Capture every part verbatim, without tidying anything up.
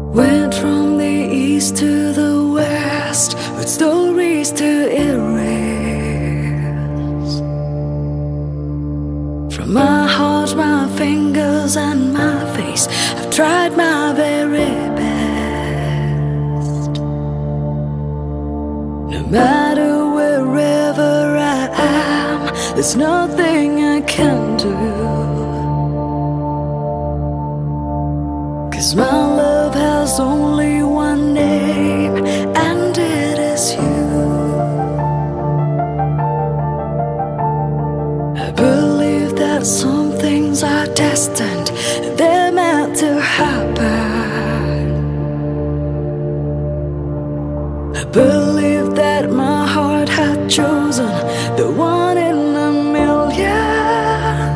Went from the east to the west with stories to erase. From my heart, my fingers and my face, I've tried my very best. No matter wherever I am, there's nothing I can do. 'Cause my love has only one name, and it is you. I believe that some things are destined, they're meant to happen. I believe that my heart had chosen the one in a million.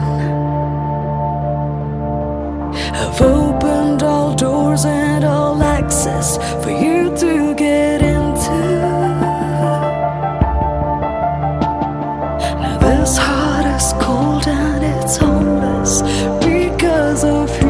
I've opened all doors and all access for you to get into. Now this heart is cold and it's homeless because of you.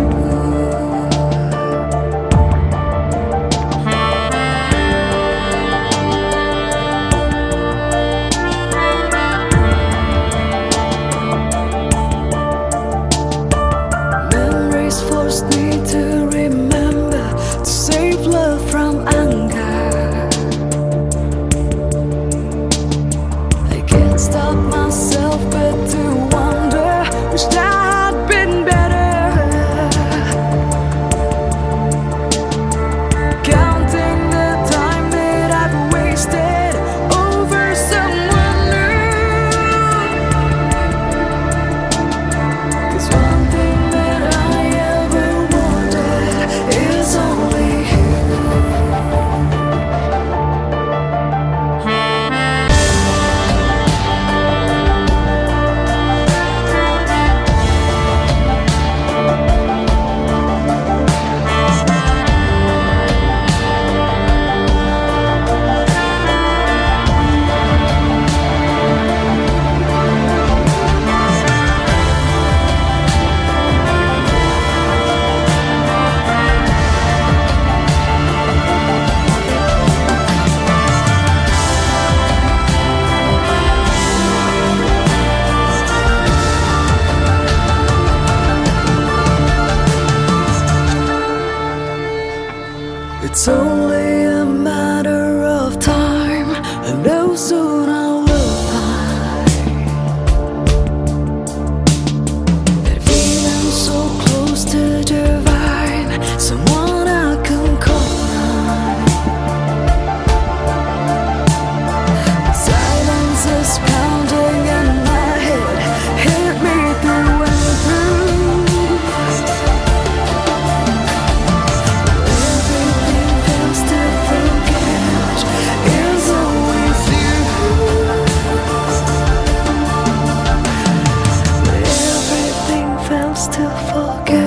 Forced me to remember to save love from anger. I can't stop myself but to wonder, wish that had been better. Counting the time that I've wasted over someone new. 'Cause one thing that I ever wanted is only you. It's only a matter of time, and know soon I will find that feeling so close to divine, someone I can call mine. Silence is pounding in my head, hit me through and through. To forget